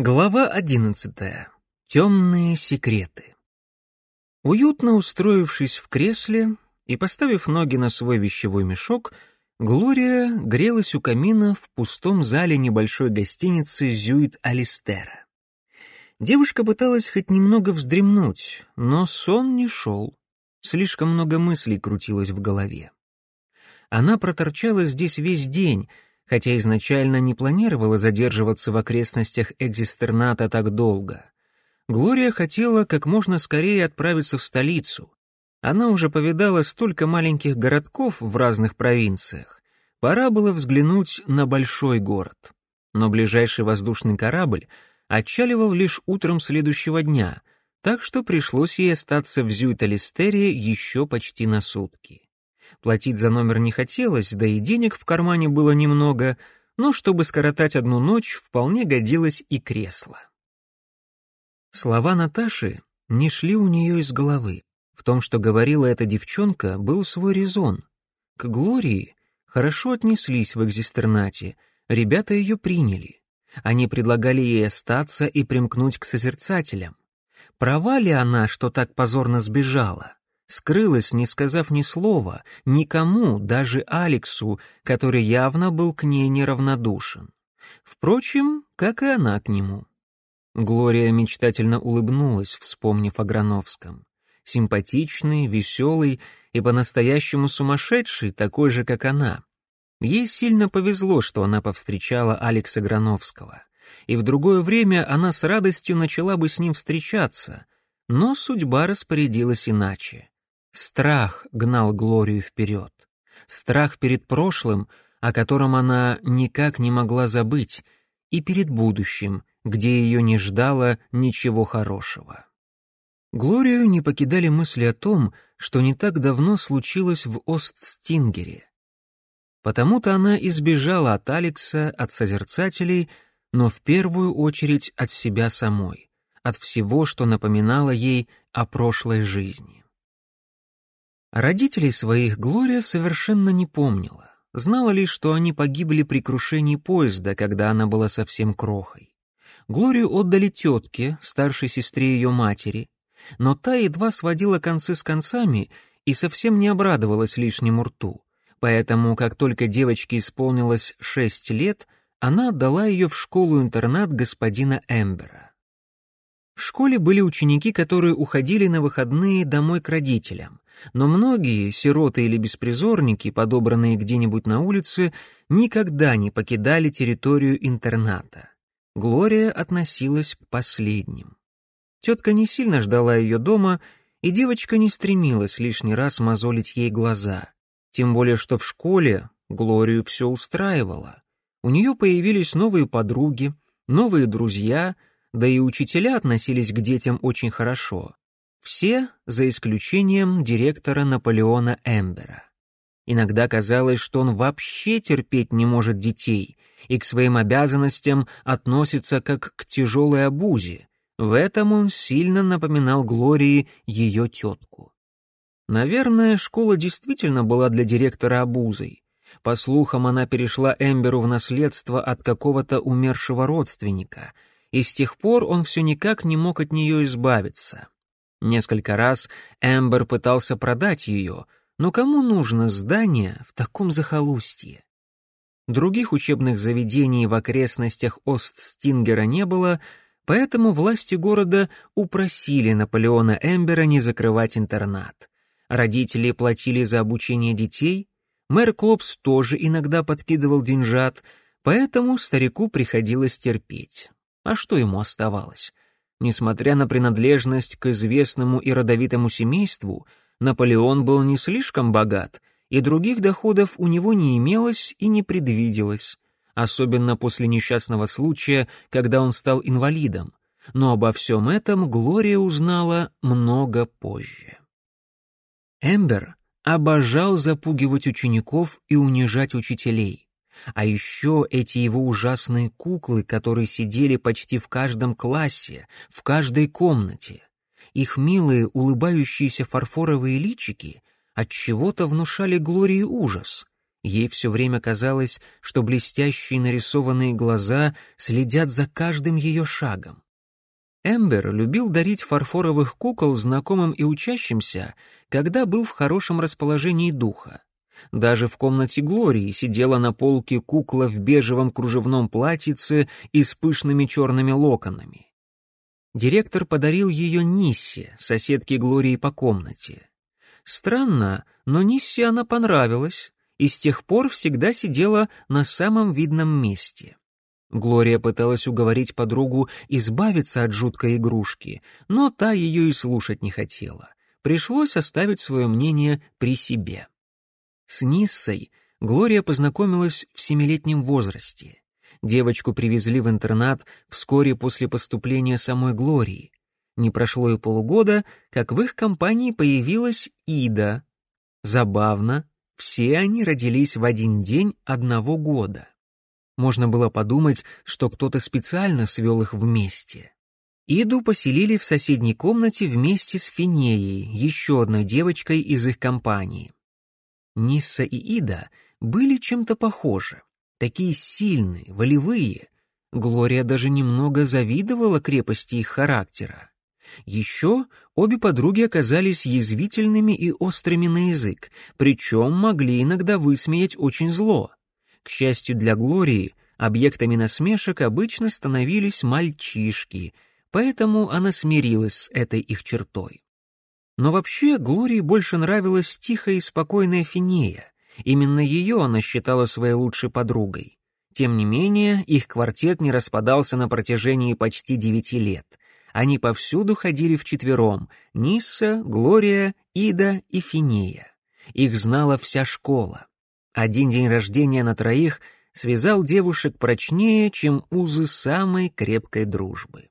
Глава 11. Темные секреты. Уютно устроившись в кресле и поставив ноги на свой вещевой мешок, Глория грелась у камина в пустом зале небольшой гостиницы Зюит-Алистера. Девушка пыталась хоть немного вздремнуть, но сон не шел. Слишком много мыслей крутилось в голове. Она проторчала здесь весь день, хотя изначально не планировала задерживаться в окрестностях экзистерната так долго. Глория хотела как можно скорее отправиться в столицу. Она уже повидала столько маленьких городков в разных провинциях. Пора было взглянуть на большой город. Но ближайший воздушный корабль отчаливал лишь утром следующего дня, так что пришлось ей остаться в Зюит-Алистере еще почти на сутки. Платить за номер не хотелось, да и денег в кармане было немного, но чтобы скоротать одну ночь, вполне годилось и кресло. Слова Наташи не шли у нее из головы. В том, что говорила эта девчонка, был свой резон. К Глории хорошо отнеслись в экзистернате, ребята ее приняли. Они предлагали ей остаться и примкнуть к созерцателям. Права ли она, что так позорно сбежала? Скрылась, не сказав ни слова, никому, даже Алексу, который явно был к ней неравнодушен. Впрочем, как и она к нему. Глория мечтательно улыбнулась, вспомнив о Грановском. Симпатичный, веселый и по-настоящему сумасшедший, такой же, как она. Ей сильно повезло, что она повстречала Алекса Грановского. И в другое время она с радостью начала бы с ним встречаться, но судьба распорядилась иначе. Страх гнал Глорию вперед. Страх перед прошлым, о котором она никак не могла забыть, и перед будущим, где ее не ждало ничего хорошего. Глорию не покидали мысли о том, что не так давно случилось в Остстингере. Потому-то она избежала от Алекса, от созерцателей, но в первую очередь от себя самой, от всего, что напоминало ей о прошлой жизни. Родителей своих Глория совершенно не помнила, знала лишь, что они погибли при крушении поезда, когда она была совсем крохой. Глорию отдали тетке, старшей сестре ее матери, но та едва сводила концы с концами и совсем не обрадовалась лишнему рту, поэтому, как только девочке исполнилось 6 лет, она отдала ее в школу-интернат господина Эмбера. В школе были ученики, которые уходили на выходные домой к родителям, но многие, сироты или беспризорники, подобранные где-нибудь на улице, никогда не покидали территорию интерната. Глория относилась к последним. Тетка не сильно ждала ее дома, и девочка не стремилась лишний раз мозолить ей глаза. Тем более, что в школе Глорию все устраивало. У нее появились новые подруги, новые друзья, да и учителя относились к детям очень хорошо. Все, за исключением директора Наполеона Эмбера. Иногда казалось, что он вообще терпеть не может детей и к своим обязанностям относится как к тяжелой обузе. В этом он сильно напоминал Глории ее тетку. Наверное, школа действительно была для директора обузой. По слухам, она перешла Эмберу в наследство от какого-то умершего родственника, и с тех пор он все никак не мог от нее избавиться. Несколько раз Эмбер пытался продать ее, но кому нужно здание в таком захолустье? Других учебных заведений в окрестностях Остстингера не было, поэтому власти города упросили Наполеона Эмбера не закрывать интернат. Родители платили за обучение детей, мэр Клопс тоже иногда подкидывал деньжат, поэтому старику приходилось терпеть. А что ему оставалось? Несмотря на принадлежность к известному и родовитому семейству, Наполеон был не слишком богат, и других доходов у него не имелось и не предвиделось, особенно после несчастного случая, когда он стал инвалидом. Но обо всем этом Глория узнала много позже. Эмбер обожал запугивать учеников и унижать учителей. А еще эти его ужасные куклы, которые сидели почти в каждом классе, в каждой комнате. Их милые улыбающиеся фарфоровые личики отчего-то внушали Глории ужас. Ей все время казалось, что блестящие нарисованные глаза следят за каждым ее шагом. Эмбер любил дарить фарфоровых кукол знакомым и учащимся, когда был в хорошем расположении духа. Даже в комнате Глории сидела на полке кукла в бежевом кружевном платьице и с пышными черными локонами. Директор подарил ее Ниссе, соседке Глории по комнате. Странно, но Ниссе она понравилась, и с тех пор всегда сидела на самом видном месте. Глория пыталась уговорить подругу избавиться от жуткой игрушки, но та ее и слушать не хотела. Пришлось оставить свое мнение при себе. С Ниссой Глория познакомилась в 7-летнем возрасте. Девочку привезли в интернат вскоре после поступления самой Глории. Не прошло и полугода, как в их компании появилась Ида. Забавно, все они родились в один день одного года. Можно было подумать, что кто-то специально свел их вместе. Иду поселили в соседней комнате вместе с Финеей, еще одной девочкой из их компании. Нисса и Ида были чем-то похожи, такие сильные, волевые. Глория даже немного завидовала крепости их характера. Еще обе подруги оказались язвительными и острыми на язык, причем могли иногда высмеять очень зло. К счастью для Глории, объектами насмешек обычно становились мальчишки, поэтому она смирилась с этой их чертой. Но вообще Глории больше нравилась тихая и спокойная Финея. Именно ее она считала своей лучшей подругой. Тем не менее, их квартет не распадался на протяжении почти 9 лет. Они повсюду ходили вчетвером — Нисса, Глория, Ида и Финея. Их знала вся школа. Один день рождения на троих связал девушек прочнее, чем узы самой крепкой дружбы.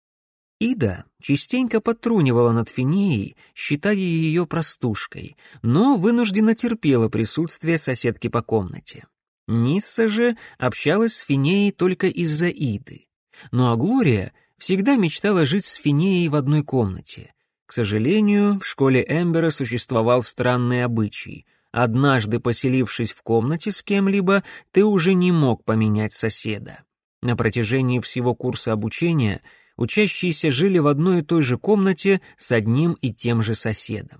Ида частенько подтрунивала над Финеей, считая ее простушкой, но вынужденно терпела присутствие соседки по комнате. Нисса же общалась с Финеей только из-за Иды. Ну а Глория всегда мечтала жить с Финеей в одной комнате. К сожалению, в школе Эмбера существовал странный обычай. Однажды поселившись в комнате с кем-либо, ты уже не мог поменять соседа. На протяжении всего курса обучения учащиеся жили в одной и той же комнате с одним и тем же соседом.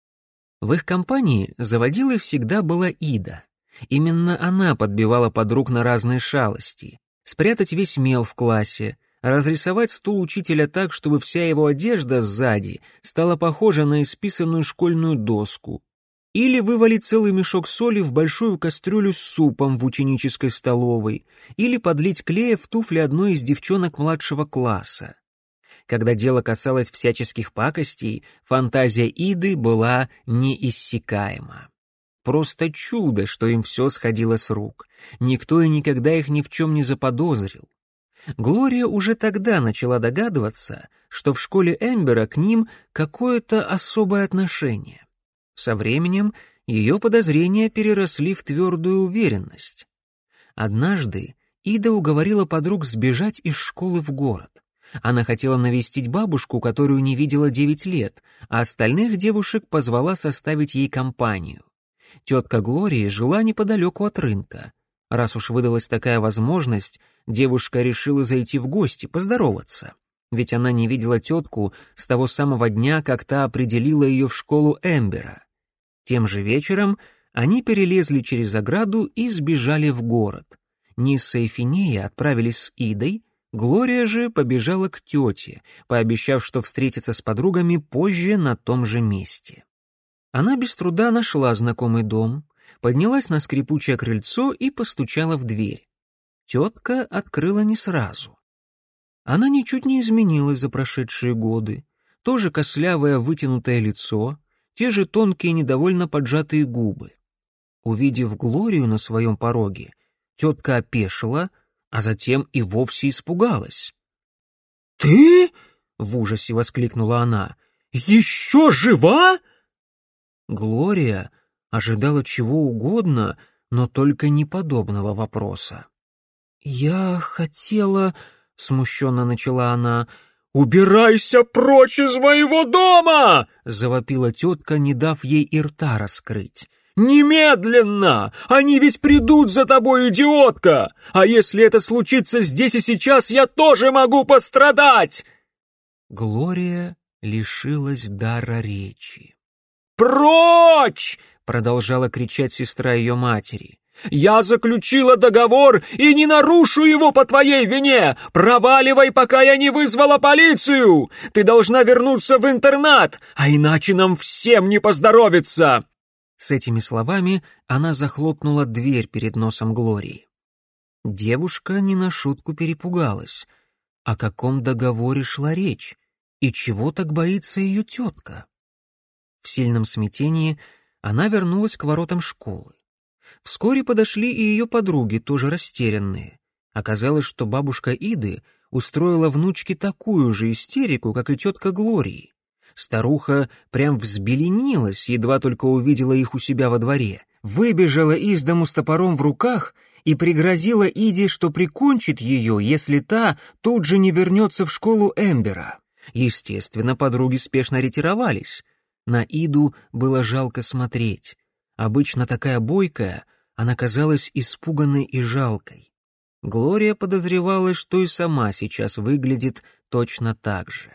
В их компании заводилой всегда была Ида. Именно она подбивала подруг на разные шалости. Спрятать весь мел в классе, разрисовать стул учителя так, чтобы вся его одежда сзади стала похожа на исписанную школьную доску, или вывалить целый мешок соли в большую кастрюлю с супом в ученической столовой, или подлить клея в туфли одной из девчонок младшего класса. Когда дело касалось всяческих пакостей, фантазия Иды была неиссякаема. Просто чудо, что им все сходило с рук. Никто и никогда их ни в чем не заподозрил. Глория уже тогда начала догадываться, что в школе Эмбера к ним какое-то особое отношение. Со временем ее подозрения переросли в твердую уверенность. Однажды Ида уговорила подруг сбежать из школы в город. Она хотела навестить бабушку, которую не видела 9 лет, а остальных девушек позвала составить ей компанию. Тетка Глории жила неподалеку от рынка. Раз уж выдалась такая возможность, девушка решила зайти в гости, поздороваться. Ведь она не видела тетку с того самого дня, как та определила ее в школу Эмбера. Тем же вечером они перелезли через ограду и сбежали в город. Нисса и Финея отправились с Идой, Глория же побежала к тете, пообещав, что встретится с подругами позже на том же месте. Она без труда нашла знакомый дом, поднялась на скрипучее крыльцо и постучала в дверь. Тетка открыла не сразу. Она ничуть не изменилась за прошедшие годы. Тоже костлявое вытянутое лицо, те же тонкие недовольно поджатые губы. Увидев Глорию на своем пороге, тетка опешила, а затем и вовсе испугалась. «Ты?» — в ужасе воскликнула она. «Еще жива?» Глория ожидала чего угодно, но только не подобного вопроса. «Я хотела...» — смущенно начала она. «Убирайся прочь из моего дома!» — завопила тетка, не дав ей и рта раскрыть. «Немедленно! Они ведь придут за тобой, идиотка! А если это случится здесь и сейчас, я тоже могу пострадать!» Глория лишилась дара речи. «Прочь!» — продолжала кричать сестра ее матери. «Я заключила договор и не нарушу его по твоей вине! Проваливай, пока я не вызвала полицию! Ты должна вернуться в интернат, а иначе нам всем не поздоровится!» С этими словами она захлопнула дверь перед носом Глории. Девушка не на шутку перепугалась. О каком договоре шла речь? И чего так боится ее тетка? В сильном смятении она вернулась к воротам школы. Вскоре подошли и ее подруги, тоже растерянные. Оказалось, что бабушка Иды устроила внучке такую же истерику, как и тетка Глории. Старуха прям взбеленилась, едва только увидела их у себя во дворе, выбежала из дому с топором в руках и пригрозила Иде, что прикончит ее, если та тут же не вернется в школу Эмбера. Естественно, подруги спешно ретировались. На Иду было жалко смотреть. Обычно такая бойкая, она казалась испуганной и жалкой. Глория подозревала, что и сама сейчас выглядит точно так же.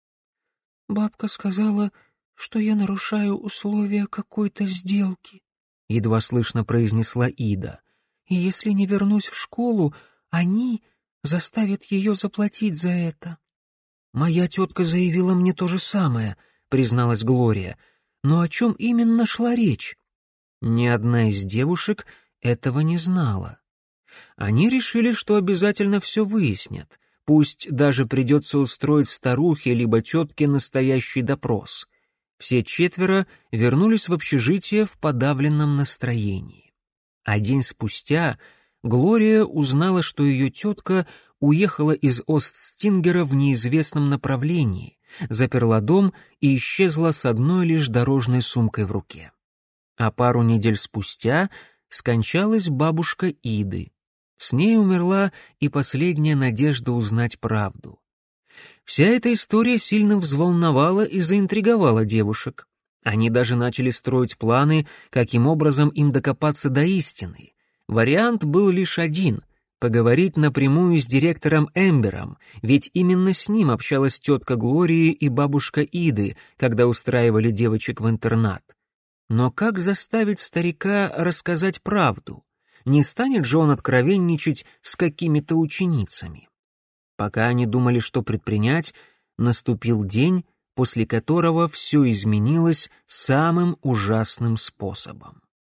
«Бабка сказала, что я нарушаю условия какой-то сделки», — едва слышно произнесла Ида. «И если не вернусь в школу, они заставят ее заплатить за это». «Моя тетка заявила мне то же самое», — призналась Глория. «Но о чем именно шла речь?» Ни одна из девушек этого не знала. Они решили, что обязательно все выяснят. Пусть даже придется устроить старухе либо тетке настоящий допрос. Все четверо вернулись в общежитие в подавленном настроении. А день спустя Глория узнала, что ее тетка уехала из Остстингера в неизвестном направлении, заперла дом и исчезла с одной лишь дорожной сумкой в руке. А пару недель спустя скончалась бабушка Иды. С ней умерла и последняя надежда узнать правду. Вся эта история сильно взволновала и заинтриговала девушек. Они даже начали строить планы, каким образом им докопаться до истины. Вариант был лишь один — поговорить напрямую с директором Эмбером, ведь именно с ним общалась тетка Глории и бабушка Иды, когда устраивали девочек в интернат. Но как заставить старика рассказать правду? Не станет же он откровенничать с какими-то ученицами? Пока они думали, что предпринять, наступил день, после которого все изменилось самым ужасным способом.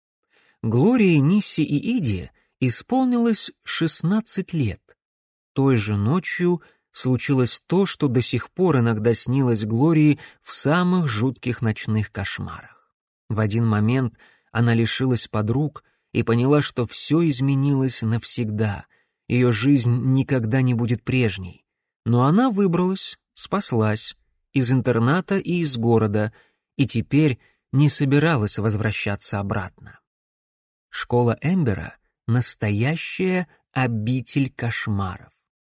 Глории, Нисси и Иде исполнилось 16 лет. Той же ночью случилось то, что до сих пор иногда снилось Глории в самых жутких ночных кошмарах. В один момент она лишилась подруг и поняла, что все изменилось навсегда. Ее жизнь никогда не будет прежней. Но она выбралась, спаслась из интерната и из города, и теперь не собиралась возвращаться обратно. Школа Эмбера — настоящая обитель кошмаров.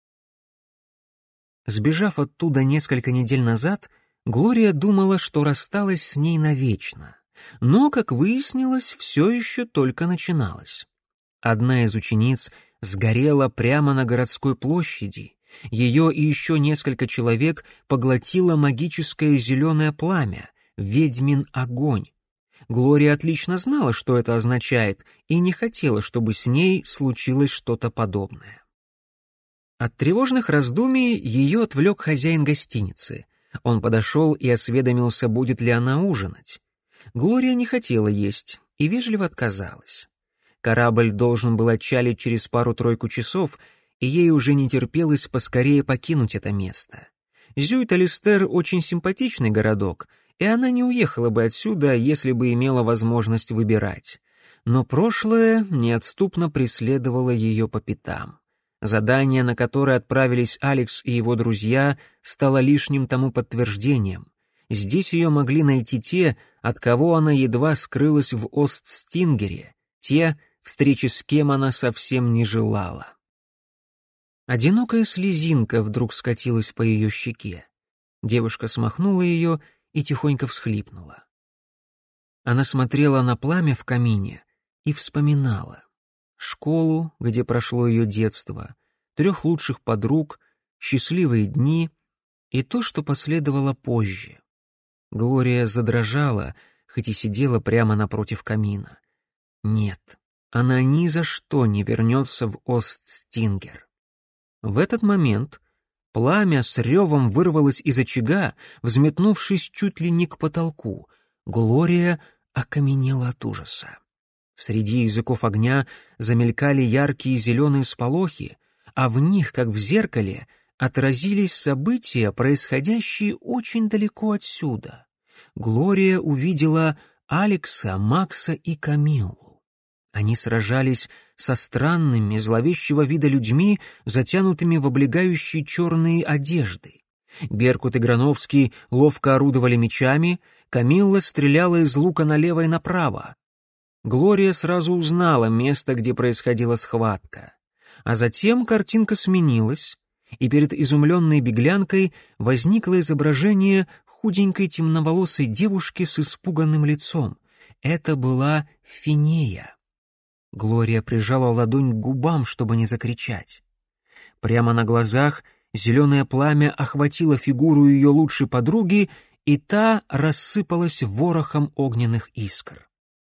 Сбежав оттуда несколько недель назад, Глория думала, что рассталась с ней навечно. Но, как выяснилось, все еще только начиналось. Одна из учениц сгорела прямо на городской площади. Ее и еще несколько человек поглотило магическое зеленое пламя, ведьмин огонь. Глория отлично знала, что это означает, и не хотела, чтобы с ней случилось что-то подобное. От тревожных раздумий ее отвлек хозяин гостиницы. Он подошел и осведомился, будет ли она ужинать. Глория не хотела есть и вежливо отказалась. Корабль должен был отчалить через пару-тройку часов, и ей уже не терпелось поскорее покинуть это место. Зюйт-Алистер очень симпатичный городок, и она не уехала бы отсюда, если бы имела возможность выбирать. Но прошлое неотступно преследовало ее по пятам. Задание, на которое отправились Алекс и его друзья, стало лишним тому подтверждением. Здесь ее могли найти те, от кого она едва скрылась в Остстингере, те, встречи с кем она совсем не желала. Одинокая слезинка вдруг скатилась по ее щеке. Девушка смахнула ее и тихонько всхлипнула. Она смотрела на пламя в камине и вспоминала школу, где прошло ее детство, 3 лучших подруг, счастливые дни и то, что последовало позже. Глория задрожала, хоть и сидела прямо напротив камина. Нет, она ни за что не вернется в Остстингер. В этот момент пламя с ревом вырвалось из очага, взметнувшись чуть ли не к потолку. Глория окаменела от ужаса. Среди языков огня замелькали яркие зеленые сполохи, а в них, как в зеркале, отразились события, происходящие очень далеко отсюда. Глория увидела Алекса, Макса и Камиллу. Они сражались со странными, зловещего вида людьми, затянутыми в облегающие черные одежды. Беркут и Грановский ловко орудовали мечами, Камилла стреляла из лука налево и направо. Глория сразу узнала место, где происходила схватка. А затем картинка сменилась, и перед изумленной беглянкой возникло изображение худенькой темноволосой девушки с испуганным лицом. Это была Финея. Глория прижала ладонь к губам, чтобы не закричать. Прямо на глазах зеленое пламя охватило фигуру ее лучшей подруги, и та рассыпалась ворохом огненных искр.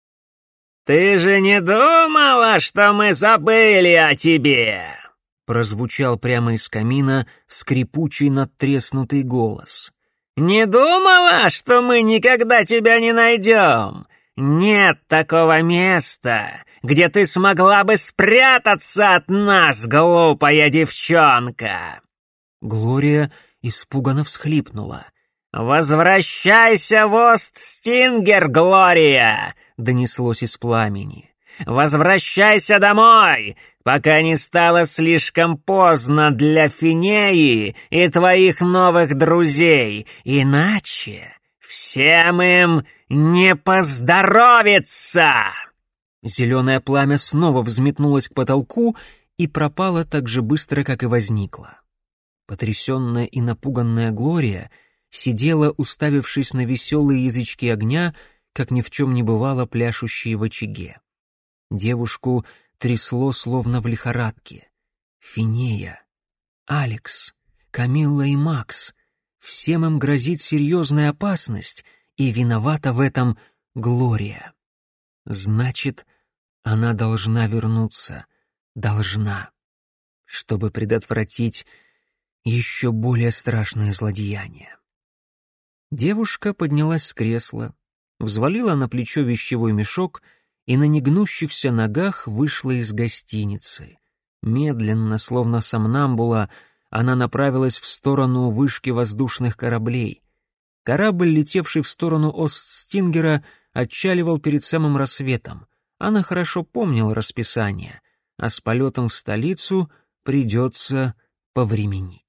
«Ты же не думала, что мы забыли о тебе?» Прозвучал прямо из камина скрипучий надтреснутый голос. «Не думала, что мы никогда тебя не найдем? Нет такого места, где ты смогла бы спрятаться от нас, глупая девчонка!» Глория испуганно всхлипнула. «Возвращайся в Остстингер, Глория!» — донеслось из пламени. «Возвращайся домой, пока не стало слишком поздно для Финеи и твоих новых друзей, иначе всем им не поздоровится!» Зеленое пламя снова взметнулось к потолку и пропало так же быстро, как и возникло. Потрясенная и напуганная Глория сидела, уставившись на веселые язычки огня, как ни в чем не бывало пляшущие в очаге. Девушку трясло, словно в лихорадке. Финея, Алекс, Камилла и Макс — всем им грозит серьезная опасность, и виновата в этом Глория. Значит, она должна вернуться, должна, чтобы предотвратить еще более страшное злодеяние. Девушка поднялась с кресла, взвалила на плечо вещевой мешок и на негнущихся ногах вышла из гостиницы. Медленно, словно сомнамбула, она направилась в сторону вышки воздушных кораблей. Корабль, летевший в сторону Остстингера, отчаливал перед самым рассветом. Она хорошо помнила расписание, а с полетом в столицу придется повременить.